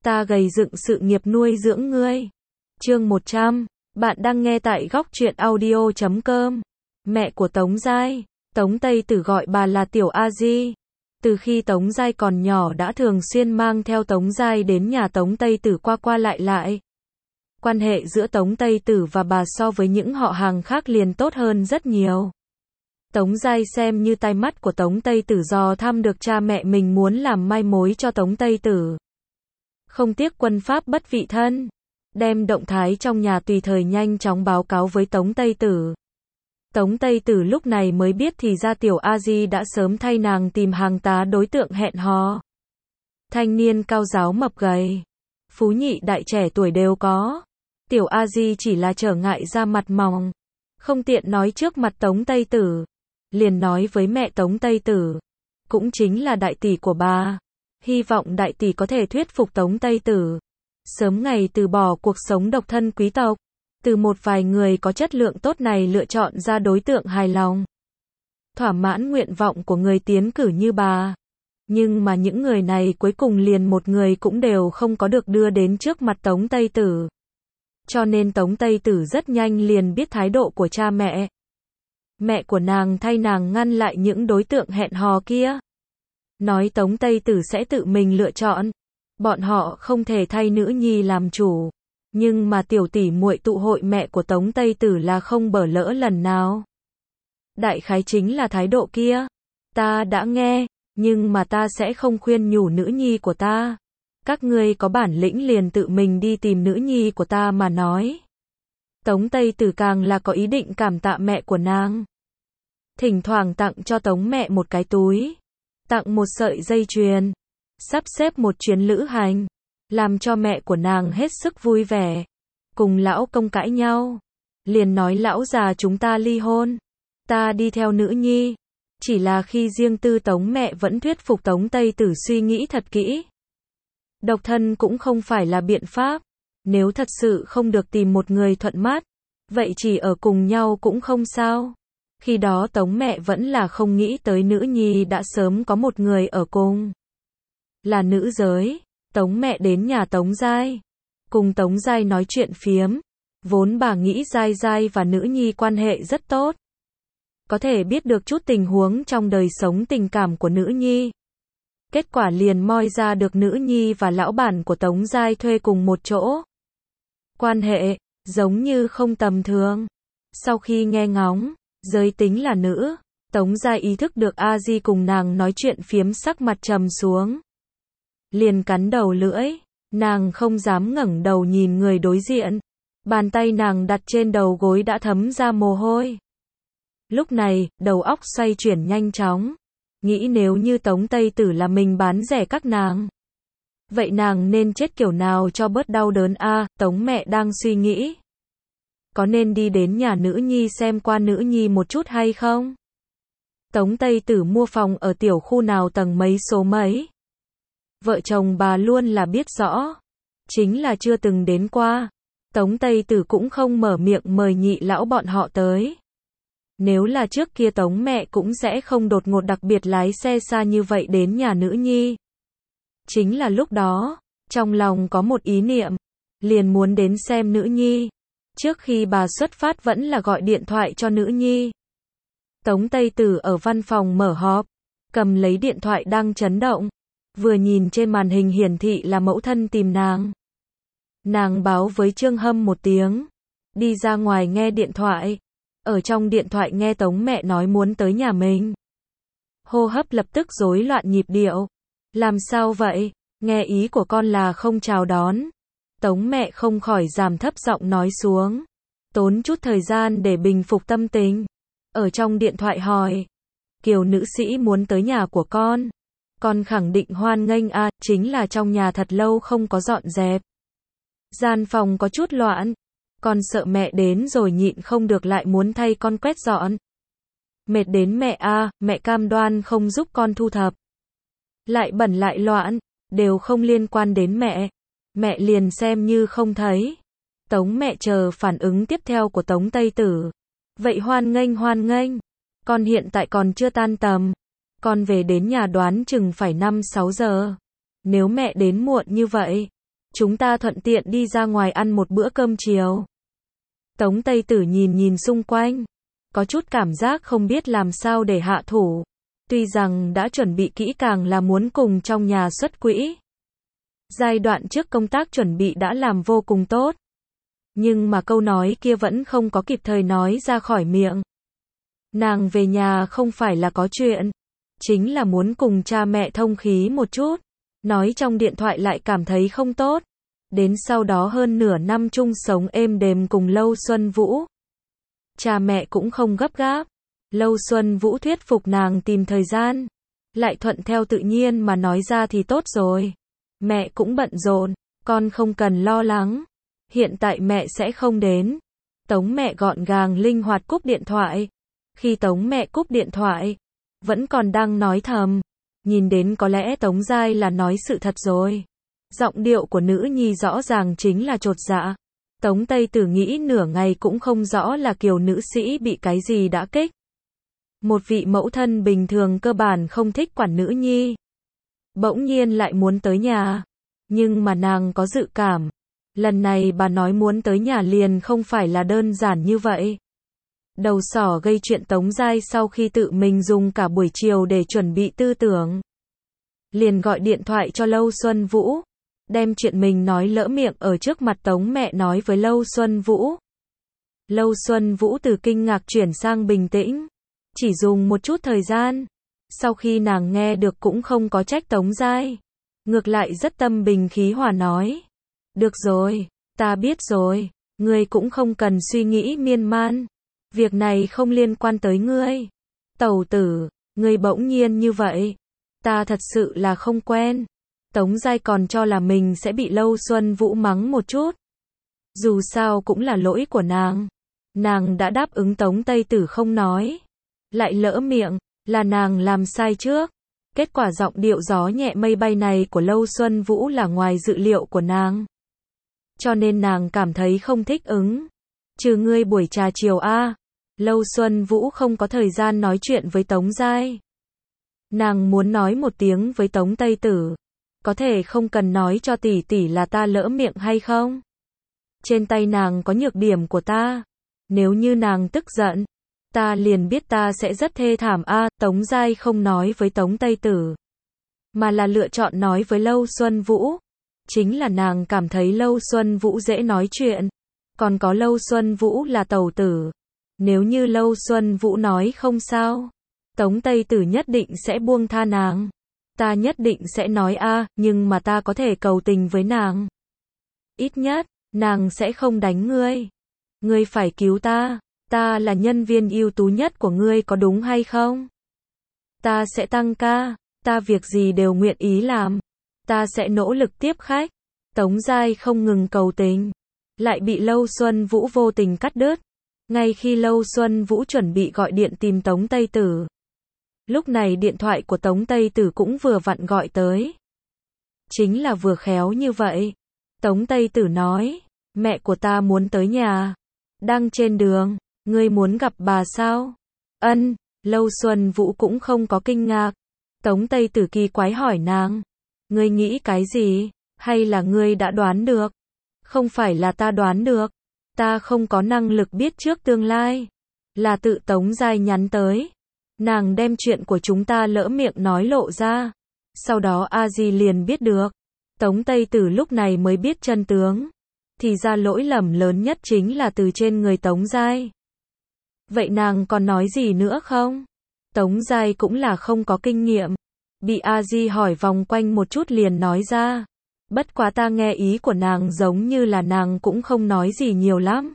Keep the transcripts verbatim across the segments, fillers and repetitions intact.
Ta gầy dựng sự nghiệp nuôi dưỡng ngươi. Chương một trăm. Bạn đang nghe tại góc truyện audio chấm com. Mẹ của Tống Giai. Tống Tây Tử gọi bà là Tiểu A Di. Từ khi Tống Giai còn nhỏ đã thường xuyên mang theo Tống Giai đến nhà Tống Tây Tử qua qua lại lại. Quan hệ giữa Tống Tây Tử và bà so với những họ hàng khác liền tốt hơn rất nhiều. Tống Giai xem như tai mắt của Tống Tây Tử dò thăm được cha mẹ mình muốn làm mai mối cho Tống Tây Tử. Không tiếc quân pháp bất vị thân, đem động thái trong nhà tùy thời nhanh chóng báo cáo với Tống Tây Tử. Tống Tây Tử lúc này mới biết thì ra Tiểu A Di đã sớm thay nàng tìm hàng tá đối tượng hẹn hò. Thanh niên cao giáo mập gầy, phú nhị đại trẻ tuổi đều có. Tiểu A Di chỉ là trở ngại ra mặt mỏng, không tiện nói trước mặt Tống Tây Tử, liền nói với mẹ Tống Tây Tử, cũng chính là đại tỷ của bà, hy vọng đại tỷ có thể thuyết phục Tống Tây Tử sớm ngày từ bỏ cuộc sống độc thân quý tộc, từ một vài người có chất lượng tốt này lựa chọn ra đối tượng hài lòng, thỏa mãn nguyện vọng của người tiến cử như bà. Nhưng mà những người này cuối cùng liền một người cũng đều không có được đưa đến trước mặt Tống Tây Tử. Cho nên Tống Tây Tử rất nhanh liền biết thái độ của cha mẹ. Mẹ của nàng thay nàng ngăn lại những đối tượng hẹn hò kia, nói Tống Tây Tử sẽ tự mình lựa chọn, bọn họ không thể thay nữ nhi làm chủ. Nhưng mà tiểu tỷ muội tụ hội mẹ của Tống Tây Tử là không bỏ lỡ lần nào. Đại khái chính là thái độ kia. Ta đã nghe, nhưng mà ta sẽ không khuyên nhủ nữ nhi của ta. Các ngươi có bản lĩnh liền tự mình đi tìm nữ nhi của ta mà nói. Tống Tây Tử càng là có ý định cảm tạ mẹ của nàng. Thỉnh thoảng tặng cho Tống mẹ một cái túi, tặng một sợi dây chuyền, sắp xếp một chuyến lữ hành, làm cho mẹ của nàng hết sức vui vẻ. Cùng lão công cãi nhau, liền nói lão già chúng ta ly hôn, ta đi theo nữ nhi. Chỉ là khi riêng tư Tống mẹ vẫn thuyết phục Tống Tây Tử suy nghĩ thật kỹ. Độc thân cũng không phải là biện pháp, nếu thật sự không được tìm một người thuận mắt, vậy chỉ ở cùng nhau cũng không sao. Khi đó Tống mẹ vẫn là không nghĩ tới nữ nhi đã sớm có một người ở cùng. Là nữ giới, Tống mẹ đến nhà Tống Giai, cùng Tống Giai nói chuyện phiếm, vốn bà nghĩ Giai Giai và nữ nhi quan hệ rất tốt, có thể biết được chút tình huống trong đời sống tình cảm của nữ nhi. Kết quả liền moi ra được nữ nhi và lão bản của Tống Giai thuê cùng một chỗ. Quan hệ, giống như không tầm thường. Sau khi nghe ngóng, giới tính là nữ, Tống Giai ý thức được A Di cùng nàng nói chuyện phiếm sắc mặt trầm xuống. Liền cắn đầu lưỡi, nàng không dám ngẩng đầu nhìn người đối diện. Bàn tay nàng đặt trên đầu gối đã thấm ra mồ hôi. Lúc này, đầu óc xoay chuyển nhanh chóng. Nghĩ nếu như Tống Tây Tử là mình bán rẻ các nàng, vậy nàng nên chết kiểu nào cho bớt đau đớn a? À, Tống mẹ đang suy nghĩ, có nên đi đến nhà nữ nhi xem qua nữ nhi một chút hay không? Tống Tây Tử mua phòng ở tiểu khu nào tầng mấy số mấy? Vợ chồng bà luôn là biết rõ, chính là chưa từng đến qua. Tống Tây Tử cũng không mở miệng mời nhị lão bọn họ tới. Nếu là trước kia Tống mẹ cũng sẽ không đột ngột đặc biệt lái xe xa như vậy đến nhà nữ nhi. Chính là lúc đó, trong lòng có một ý niệm, liền muốn đến xem nữ nhi. Trước khi bà xuất phát vẫn là gọi điện thoại cho nữ nhi. Tống Tây Tử ở văn phòng mở họp, cầm lấy điện thoại đang chấn động, vừa nhìn trên màn hình hiển thị là mẫu thân tìm nàng. Nàng báo với Trương Hâm một tiếng, đi ra ngoài nghe điện thoại. Ở trong điện thoại nghe Tống mẹ nói muốn tới nhà mình. Hô hấp lập tức rối loạn nhịp điệu. Làm sao vậy? Nghe ý của con là không chào đón. Tống mẹ không khỏi giảm thấp giọng nói xuống. Tốn chút thời gian để bình phục tâm tình. Ở trong điện thoại hỏi. Kiều nữ sĩ muốn tới nhà của con. Con khẳng định hoan nghênh a, à, chính là trong nhà thật lâu không có dọn dẹp. Gian phòng có chút loạn. Con sợ mẹ đến rồi nhịn không được lại muốn thay con quét dọn. Mệt đến mẹ a, à, mẹ cam đoan không giúp con thu thập. Lại bẩn lại loạn, đều không liên quan đến mẹ. Mẹ liền xem như không thấy. Tống mẹ chờ phản ứng tiếp theo của Tống Tây Tử. Vậy hoan nghênh hoan nghênh. Con hiện tại còn chưa tan tầm. Con về đến nhà đoán chừng phải năm sáu giờ. Nếu mẹ đến muộn như vậy, chúng ta thuận tiện đi ra ngoài ăn một bữa cơm chiều. Tống Tây Tử nhìn nhìn xung quanh, có chút cảm giác không biết làm sao để hạ thủ. Tuy rằng đã chuẩn bị kỹ càng là muốn cùng trong nhà xuất quỹ. Giai đoạn trước công tác chuẩn bị đã làm vô cùng tốt. Nhưng mà câu nói kia vẫn không có kịp thời nói ra khỏi miệng. Nàng về nhà không phải là có chuyện, chính là muốn cùng cha mẹ thông khí một chút. Nói trong điện thoại lại cảm thấy không tốt. Đến sau đó hơn nửa năm chung sống êm đềm cùng Lâu Xuân Vũ. Cha mẹ cũng không gấp gáp. Lâu Xuân Vũ thuyết phục nàng tìm thời gian. Lại thuận theo tự nhiên mà nói ra thì tốt rồi. Mẹ cũng bận rộn, con không cần lo lắng. Hiện tại mẹ sẽ không đến. Tống mẹ gọn gàng linh hoạt cúp điện thoại. Khi Tống mẹ cúp điện thoại, vẫn còn đang nói thầm. Nhìn đến có lẽ Tống Giai là nói sự thật rồi. Giọng điệu của nữ nhi rõ ràng chính là chột dạ. Tống Tây Tử nghĩ nửa ngày cũng không rõ là kiểu nữ sĩ bị cái gì đã kích. Một vị mẫu thân bình thường cơ bản không thích quản nữ nhi. Bỗng nhiên lại muốn tới nhà. Nhưng mà nàng có dự cảm. Lần này bà nói muốn tới nhà liền không phải là đơn giản như vậy. Đầu sỏ gây chuyện Tống Giai sau khi tự mình dùng cả buổi chiều để chuẩn bị tư tưởng. Liền gọi điện thoại cho Lâu Xuân Vũ. Đem chuyện mình nói lỡ miệng ở trước mặt Tống mẹ nói với Lâu Xuân Vũ. Lâu Xuân Vũ từ kinh ngạc chuyển sang bình tĩnh. Chỉ dùng một chút thời gian. Sau khi nàng nghe được cũng không có trách Tống Giai. Ngược lại rất tâm bình khí hòa nói. Được rồi, ta biết rồi. Ngươi cũng không cần suy nghĩ miên man. Việc này không liên quan tới ngươi. Tẩu tử, ngươi bỗng nhiên như vậy. Ta thật sự là không quen. Tống Giai còn cho là mình sẽ bị Lâu Xuân Vũ mắng một chút. Dù sao cũng là lỗi của nàng. Nàng đã đáp ứng Tống Tây Tử không nói. Lại lỡ miệng, là nàng làm sai trước. Kết quả giọng điệu gió nhẹ mây bay này của Lâu Xuân Vũ là ngoài dự liệu của nàng. Cho nên nàng cảm thấy không thích ứng. Trừ ngươi buổi trà chiều a. Lâu Xuân Vũ không có thời gian nói chuyện với Tống Giai. Nàng muốn nói một tiếng với Tống Tây Tử. Có thể không cần nói cho tỷ tỷ là ta lỡ miệng hay không? Trên tay nàng có nhược điểm của ta. Nếu như nàng tức giận, ta liền biết ta sẽ rất thê thảm a. À, Tống Giai không nói với Tống Tây Tử, mà là lựa chọn nói với Lâu Xuân Vũ. Chính là nàng cảm thấy Lâu Xuân Vũ dễ nói chuyện. Còn có Lâu Xuân Vũ là tẩu tử. Nếu như Lâu Xuân Vũ nói không sao, Tống Tây Tử nhất định sẽ buông tha nàng. Ta nhất định sẽ nói a, à, nhưng mà ta có thể cầu tình với nàng. Ít nhất, nàng sẽ không đánh ngươi. Ngươi phải cứu ta. Ta là nhân viên ưu tú nhất của ngươi có đúng hay không? Ta sẽ tăng ca. Ta việc gì đều nguyện ý làm. Ta sẽ nỗ lực tiếp khách. Tống Giai không ngừng cầu tình. Lại bị Lâu Xuân Vũ vô tình cắt đứt. Ngay khi Lâu Xuân Vũ chuẩn bị gọi điện tìm Tống Tây Tử. Lúc này điện thoại của Tống Tây Tử cũng vừa vặn gọi tới. Chính là vừa khéo như vậy. Tống Tây Tử nói, mẹ của ta muốn tới nhà. Đang trên đường, ngươi muốn gặp bà sao? Ân, Lâu Xuân Vũ cũng không có kinh ngạc. Tống Tây Tử kỳ quái hỏi nàng, ngươi nghĩ cái gì? Hay là ngươi đã đoán được? Không phải là ta đoán được. Ta không có năng lực biết trước tương lai. Là tự Tống Giai nhắn tới. Nàng đem chuyện của chúng ta lỡ miệng nói lộ ra. Sau đó A Di liền biết được. Tống Tây Tử lúc này mới biết chân tướng. Thì ra lỗi lầm lớn nhất chính là từ trên người Tống Giai. Vậy nàng còn nói gì nữa không? Tống Giai cũng là không có kinh nghiệm. Bị A Di hỏi vòng quanh một chút liền nói ra. Bất quá ta nghe ý của nàng giống như là nàng cũng không nói gì nhiều lắm.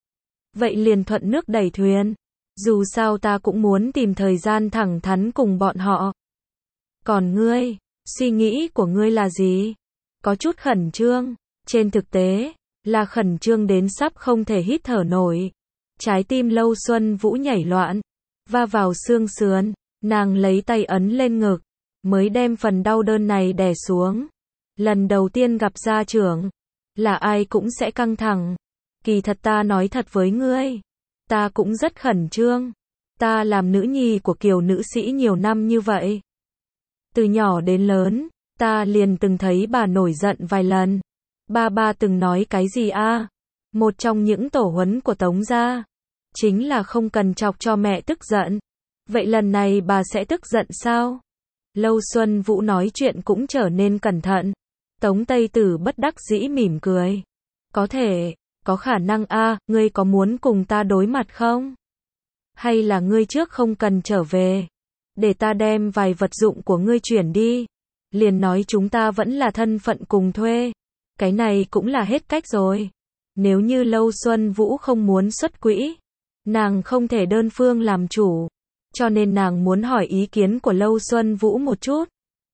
Vậy liền thuận nước đẩy thuyền. Dù sao ta cũng muốn tìm thời gian thẳng thắn cùng bọn họ. Còn ngươi, suy nghĩ của ngươi là gì? Có chút khẩn trương. Trên thực tế, là khẩn trương đến sắp không thể hít thở nổi. Trái tim Lâu Xuân Vũ nhảy loạn. Va vào xương sườn. Nàng lấy tay ấn lên ngực. Mới đem phần đau đớn này đè xuống. Lần đầu tiên gặp gia trưởng. Là ai cũng sẽ căng thẳng. Kỳ thật ta nói thật với ngươi. Ta cũng rất khẩn trương. Ta làm nữ nhi của Kiều nữ sĩ nhiều năm như vậy. Từ nhỏ đến lớn, ta liền từng thấy bà nổi giận vài lần. Ba ba từng nói cái gì a? Một trong những tổ huấn của Tống gia chính là không cần chọc cho mẹ tức giận. Vậy lần này bà sẽ tức giận sao? Lâu Xuân Vũ nói chuyện cũng trở nên cẩn thận. Tống Tây Tử bất đắc dĩ mỉm cười. Có thể, có khả năng a, ngươi có muốn cùng ta đối mặt không? Hay là ngươi trước không cần trở về? Để ta đem vài vật dụng của ngươi chuyển đi. Liền nói chúng ta vẫn là thân phận cùng thuê. Cái này cũng là hết cách rồi. Nếu như Lâu Xuân Vũ không muốn xuất quỹ, nàng không thể đơn phương làm chủ. Cho nên nàng muốn hỏi ý kiến của Lâu Xuân Vũ một chút.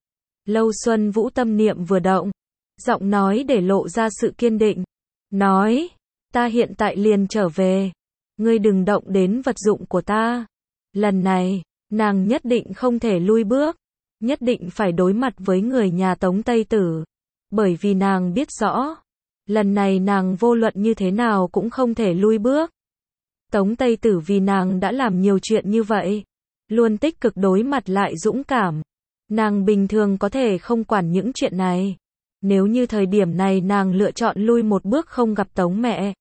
Lâu Xuân Vũ tâm niệm vừa động, giọng nói để lộ ra sự kiên định. Nói, ta hiện tại liền trở về. Ngươi đừng động đến vật dụng của ta. Lần này, nàng nhất định không thể lui bước. Nhất định phải đối mặt với người nhà Tống Tây Tử. Bởi vì nàng biết rõ, lần này nàng vô luận như thế nào cũng không thể lui bước. Tống Tây Tử vì nàng đã làm nhiều chuyện như vậy, luôn tích cực đối mặt lại dũng cảm. Nàng bình thường có thể không quản những chuyện này. Nếu như thời điểm này nàng lựa chọn lui một bước không gặp Tống mẹ,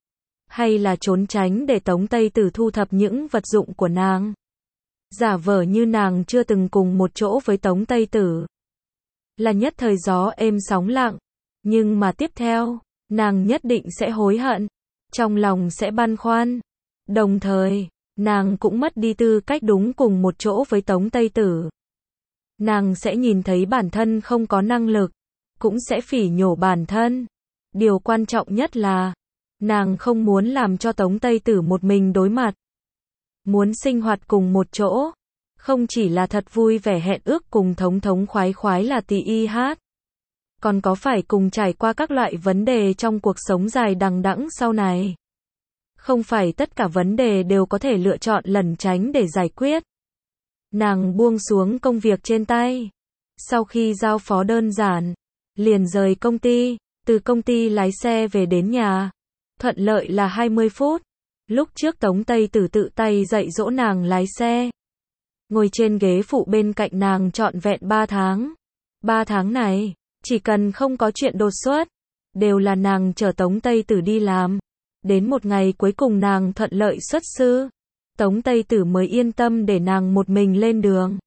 hay là trốn tránh để Tống Tây Tử thu thập những vật dụng của nàng, giả vờ như nàng chưa từng cùng một chỗ với Tống Tây Tử, là nhất thời gió êm sóng lặng. Nhưng mà tiếp theo, nàng nhất định sẽ hối hận, trong lòng sẽ băn khoăn. Đồng thời, nàng cũng mất đi tư cách đúng cùng một chỗ với Tống Tây Tử. Nàng sẽ nhìn thấy bản thân không có năng lực, cũng sẽ phỉ nhổ bản thân. Điều quan trọng nhất là, nàng không muốn làm cho Tống Tây Tử một mình đối mặt. Muốn sinh hoạt cùng một chỗ, không chỉ là thật vui vẻ hẹn ước cùng thống thống khoái khoái là tì y hát, còn có phải cùng trải qua các loại vấn đề trong cuộc sống dài đằng đẵng sau này. Không phải tất cả vấn đề đều có thể lựa chọn lẩn tránh để giải quyết. Nàng buông xuống công việc trên tay. Sau khi giao phó đơn giản, liền rời công ty, từ công ty lái xe về đến nhà. Thuận lợi là hai mươi phút. Lúc trước Tống Tây Tử tự tay dạy dỗ nàng lái xe. Ngồi trên ghế phụ bên cạnh nàng trọn vẹn ba tháng. ba tháng này, chỉ cần không có chuyện đột xuất, đều là nàng chở Tống Tây Tử đi làm. Đến một ngày cuối cùng nàng thuận lợi xuất sư, Tống Tây Tử mới yên tâm để nàng một mình lên đường.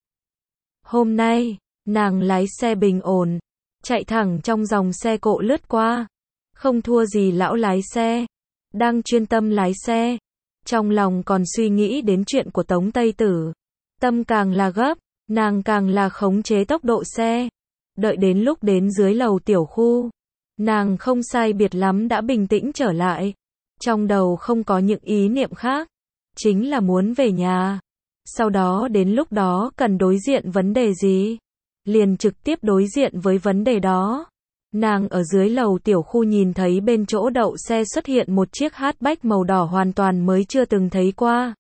Hôm nay, nàng lái xe bình ổn, chạy thẳng trong dòng xe cộ lướt qua, không thua gì lão lái xe, đang chuyên tâm lái xe, trong lòng còn suy nghĩ đến chuyện của Tống Tây Tử. Tâm càng là gấp, nàng càng là khống chế tốc độ xe. Đợi đến lúc đến dưới lầu tiểu khu, nàng không sai biệt lắm đã bình tĩnh trở lại. Trong đầu không có những ý niệm khác, chính là muốn về nhà. Sau đó đến lúc đó cần đối diện vấn đề gì, liền trực tiếp đối diện với vấn đề đó. Nàng ở dưới lầu tiểu khu nhìn thấy bên chỗ đậu xe xuất hiện một chiếc hatchback màu đỏ hoàn toàn mới chưa từng thấy qua.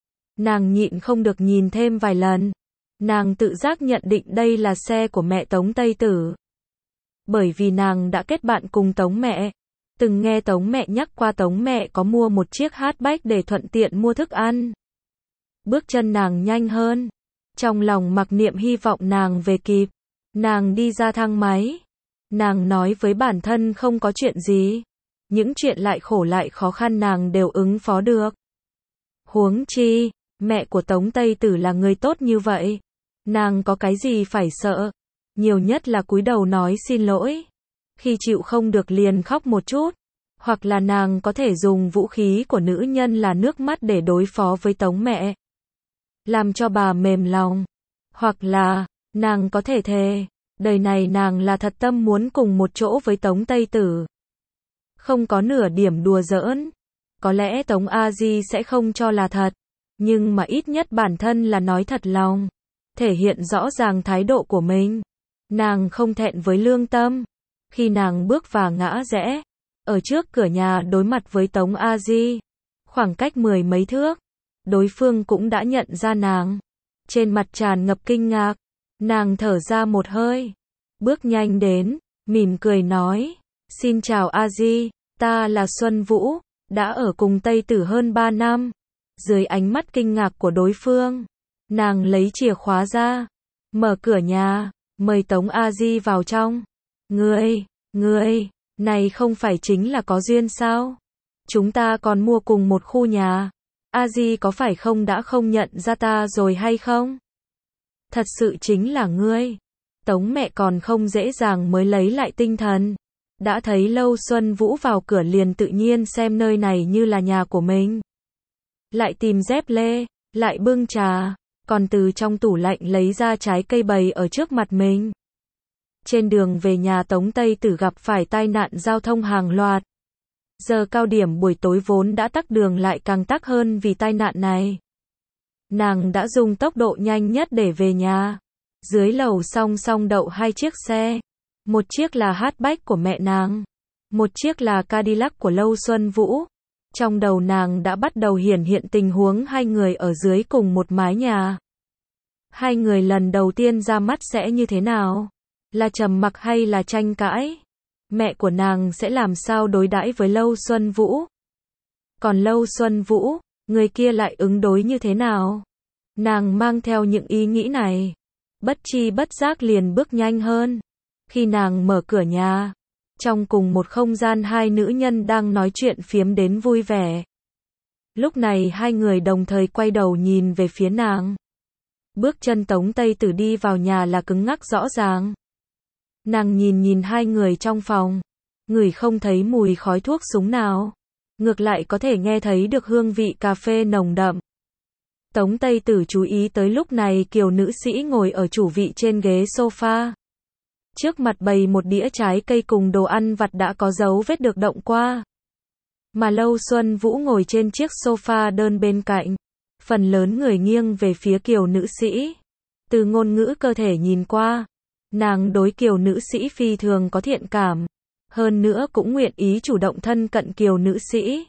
Nàng nhịn không được nhìn thêm vài lần. Nàng tự giác nhận định đây là xe của mẹ Tống Tây Tử. Bởi vì nàng đã kết bạn cùng Tống mẹ. Từng nghe Tống mẹ nhắc qua Tống mẹ có mua một chiếc hatchback để thuận tiện mua thức ăn. Bước chân nàng nhanh hơn. Trong lòng mặc niệm hy vọng nàng về kịp. Nàng đi ra thang máy. Nàng nói với bản thân không có chuyện gì. Những chuyện lại khổ lại khó khăn nàng đều ứng phó được. Huống chi, mẹ của Tống Tây Tử là người tốt như vậy. Nàng có cái gì phải sợ. Nhiều nhất là cúi đầu nói xin lỗi. Khi chịu không được liền khóc một chút. Hoặc là nàng có thể dùng vũ khí của nữ nhân là nước mắt để đối phó với Tống mẹ. Làm cho bà mềm lòng. Hoặc là, nàng có thể thề. Đời này nàng là thật tâm muốn cùng một chỗ với Tống Tây Tử. Không có nửa điểm đùa giỡn. Có lẽ Tống A Di sẽ không cho là thật. Nhưng mà ít nhất bản thân là nói thật lòng. Thể hiện rõ ràng thái độ của mình. Nàng không thẹn với lương tâm. Khi nàng bước vào ngã rẽ, ở trước cửa nhà đối mặt với Tống A Di, khoảng cách mười mấy thước, đối phương cũng đã nhận ra nàng. Trên mặt tràn ngập kinh ngạc, nàng thở ra một hơi, bước nhanh đến, mỉm cười nói, xin chào A Di, ta là Xuân Vũ, đã ở cùng Tây Tử hơn ba năm. Dưới ánh mắt kinh ngạc của đối phương, nàng lấy chìa khóa ra, mở cửa nhà, mời Tống A Di vào trong. Ngươi, ngươi, Này không phải chính là có duyên sao? Chúng ta còn mua cùng một khu nhà. A Di có phải không đã không nhận ra ta rồi hay không? Thật sự chính là ngươi. Tống mẹ còn không dễ dàng mới lấy lại tinh thần. Đã thấy Lâu Xuân Vũ vào cửa liền tự nhiên xem nơi này như là nhà của mình. Lại tìm dép lê, lại bưng trà, còn từ trong tủ lạnh lấy ra trái cây bày ở trước mặt mình. Trên đường về nhà Tống Tây Tử gặp phải tai nạn giao thông hàng loạt. Giờ cao điểm buổi tối vốn đã tắc đường lại càng tắc hơn vì tai nạn này. Nàng đã dùng tốc độ nhanh nhất để về nhà. Dưới lầu song song đậu hai chiếc xe. Một chiếc là hatchback của mẹ nàng. Một chiếc là Cadillac của Lâu Xuân Vũ. Trong đầu nàng đã bắt đầu hiển hiện tình huống hai người ở dưới cùng một mái nhà. Hai người lần đầu tiên ra mắt sẽ như thế nào? Là trầm mặc hay là tranh cãi? Mẹ của nàng sẽ làm sao đối đãi với Lâu Xuân Vũ? Còn Lâu Xuân Vũ, người kia lại ứng đối như thế nào? Nàng mang theo những ý nghĩ này. Bất chi bất giác liền bước nhanh hơn. Khi nàng mở cửa nhà, trong cùng một không gian hai nữ nhân đang nói chuyện phiếm đến vui vẻ. Lúc này hai người đồng thời quay đầu nhìn về phía nàng. Bước chân Tống Tây Tử đi vào nhà là cứng ngắc rõ ràng. Nàng nhìn nhìn hai người trong phòng, ngửi không thấy mùi khói thuốc súng nào. Ngược lại có thể nghe thấy được hương vị cà phê nồng đậm. Tống Tây Tử chú ý tới lúc này Kiều nữ sĩ ngồi ở chủ vị trên ghế sofa. Trước mặt bày một đĩa trái cây cùng đồ ăn vặt đã có dấu vết được động qua. Mà Lâu Xuân Vũ ngồi trên chiếc sofa đơn bên cạnh. Phần lớn người nghiêng về phía Kiều nữ sĩ. Từ ngôn ngữ cơ thể nhìn qua, nàng đối Kiều nữ sĩ phi thường có thiện cảm. Hơn nữa cũng nguyện ý chủ động thân cận Kiều nữ sĩ.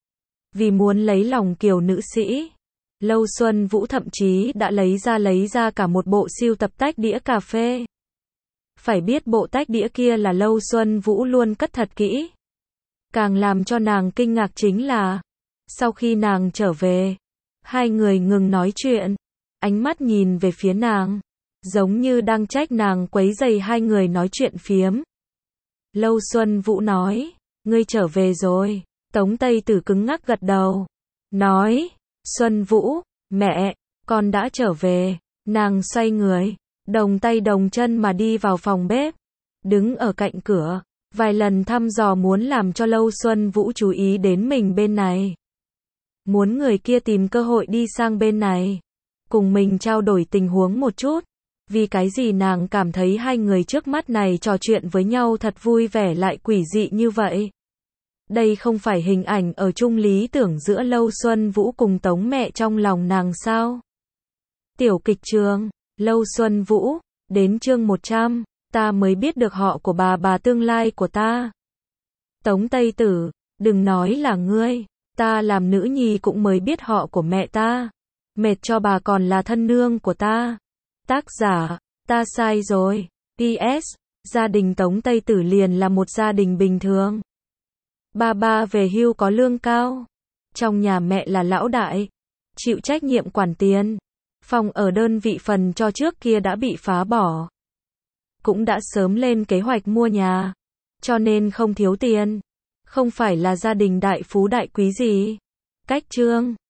Vì muốn lấy lòng Kiều nữ sĩ, Lâu Xuân Vũ thậm chí đã lấy ra lấy ra cả một bộ sưu tập tách đĩa cà phê. Phải biết bộ tách đĩa kia là Lâu Xuân Vũ luôn cất thật kỹ. Càng làm cho nàng kinh ngạc chính là, sau khi nàng trở về, hai người ngừng nói chuyện, ánh mắt nhìn về phía nàng, giống như đang trách nàng quấy rầy hai người nói chuyện phiếm. Lâu Xuân Vũ nói, ngươi trở về rồi. Tống Tây Tử cứng ngắc gật đầu, nói, Xuân Vũ, mẹ, con đã trở về. Nàng xoay người, đồng tay đồng chân mà đi vào phòng bếp, đứng ở cạnh cửa, vài lần thăm dò muốn làm cho Lâu Xuân Vũ chú ý đến mình bên này. Muốn người kia tìm cơ hội đi sang bên này, cùng mình trao đổi tình huống một chút. Vì cái gì nàng cảm thấy hai người trước mắt này trò chuyện với nhau thật vui vẻ lại quỷ dị như vậy. Đây không phải hình ảnh ở chung lý tưởng giữa Lâu Xuân Vũ cùng Tống mẹ trong lòng nàng sao? Tiểu kịch trường, Lâu Xuân Vũ, đến chương một trăm, ta mới biết được họ của bà bà tương lai của ta. Tống Tây Tử, đừng nói là ngươi, ta làm nữ nhi cũng mới biết họ của mẹ ta. Mệt cho bà còn là thân nương của ta. Tác giả, ta sai rồi. pê ét, gia đình Tống Tây Tử liền là một gia đình bình thường. Ba ba về hưu có lương cao. Trong nhà mẹ là lão đại, chịu trách nhiệm quản tiền. Phòng ở đơn vị phần cho trước kia đã bị phá bỏ. Cũng đã sớm lên kế hoạch mua nhà, cho nên không thiếu tiền. Không phải là gia đình đại phú đại quý gì. Cách chương